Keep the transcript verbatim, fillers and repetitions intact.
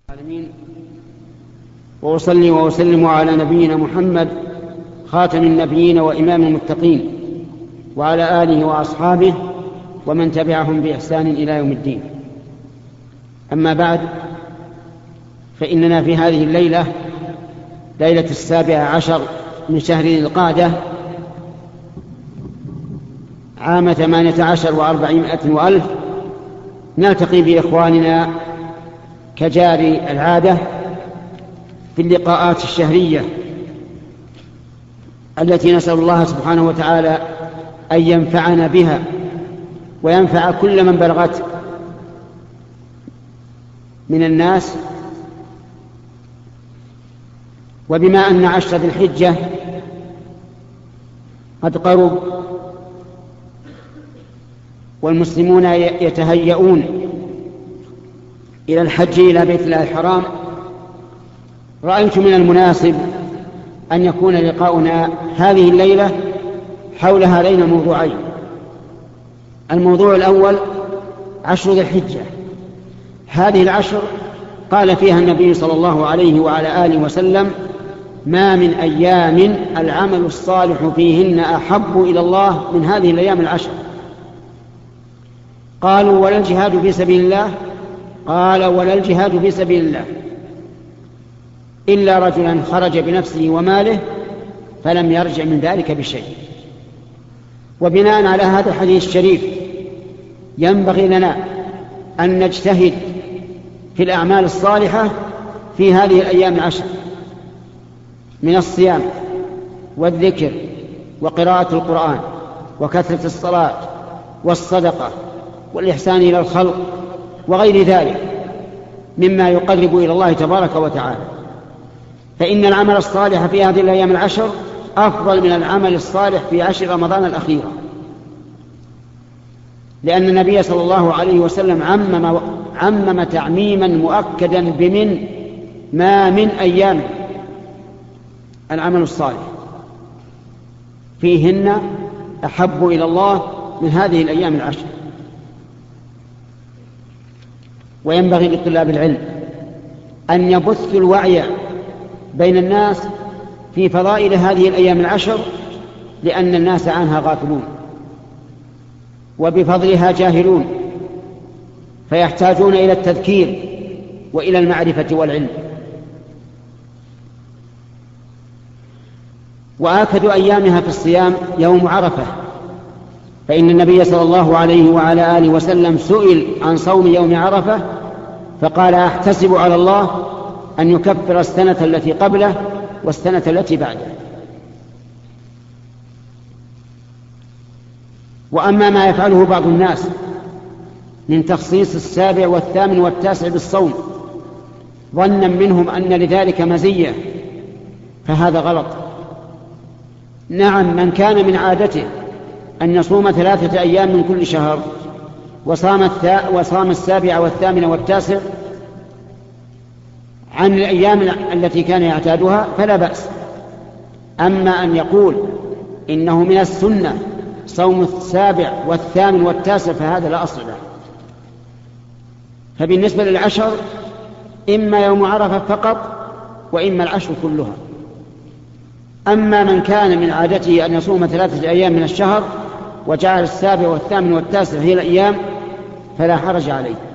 العالمين، وأصلي وأسلم على نبينا محمد خاتم النبيين وإمام المتقين، وعلى آله وأصحابه ومن تبعهم بإحسان إلى يوم الدين. أما بعد، فإننا في هذه الليلة، ليلة السابع عشر من شهر ذي القعدة، عام ثمانية عشر وأربعمائة وألف، نلتقي بإخواننا كجاري العادة في اللقاءات الشهرية التي نسأل الله سبحانه وتعالى أن ينفعنا بها وينفع كل من بلغت من الناس. وبما أن عشر ذي الحجة قد قرب والمسلمون يتهيئون إلى الحج إلى بيت الله الحرام، رأيت من المناسب أن يكون لقاؤنا هذه الليلة حول هذين الموضوعين. الموضوع الأول عشر ذي الحجة. هذه العشر قال فيها النبي صلى الله عليه وعلى آله وسلم: ما من أيام العمل الصالح فيهن أحب إلى الله من هذه الأيام العشر. قالوا: ولا الجهاد في سبيل الله؟ قال: ولا الجهاد في سبيل الله إلا رجلا خرج بنفسه وماله فلم يرجع من ذلك بشيء. وبناء على هذا الحديث الشريف ينبغي لنا أن نجتهد في الأعمال الصالحة في هذه الأيام العشر من الصيام والذكر وقراءة القرآن وكثرة الصلاة والصدقة والإحسان إلى الخلق وغير ذلك مما يقرب إلى الله تبارك وتعالى. فإن العمل الصالح في هذه الأيام العشر أفضل من العمل الصالح في عشر رمضان الأخيرة، لأن النبي صلى الله عليه وسلم عمم, عمم تعميما مؤكدا بمن ما من أيام العمل الصالح فيهن أحب إلى الله من هذه الأيام العشر. وينبغي لطلاب العلم أن يبثوا الوعي بين الناس في فضائل هذه الأيام العشر، لأن الناس عنها غافلون وبفضلها جاهلون، فيحتاجون إلى التذكير وإلى المعرفة والعلم. وآكد أيامها في الصيام يوم عرفة، فإن النبي صلى الله عليه وعلى آله وسلم سئل عن صوم يوم عرفة فقال: أحتسب على الله أن يكفر السنة التي قبله والسنة التي بعده. وأما ما يفعله بعض الناس من تخصيص السابع والثامن والتاسع بالصوم ظنا منهم أن لذلك مزية فهذا غلط. نعم، من كان من عادته أن يصوم ثلاثة أيام من كل شهر وصام, الثا وصام السابع والثامن والتاسع عن الأيام التي كان يعتادها فلا بأس. أما أن يقول إنه من السنة صوم السابع والثامن والتاسع فهذا لا أصل له. فبالنسبة للعشر إما يوم عرفة فقط وإما العشر كلها. أما من كان من عادته أن يصوم ثلاثة أيام من الشهر وجعل السابع والثامن والتاسع هي الأيام فلا حرج عليه.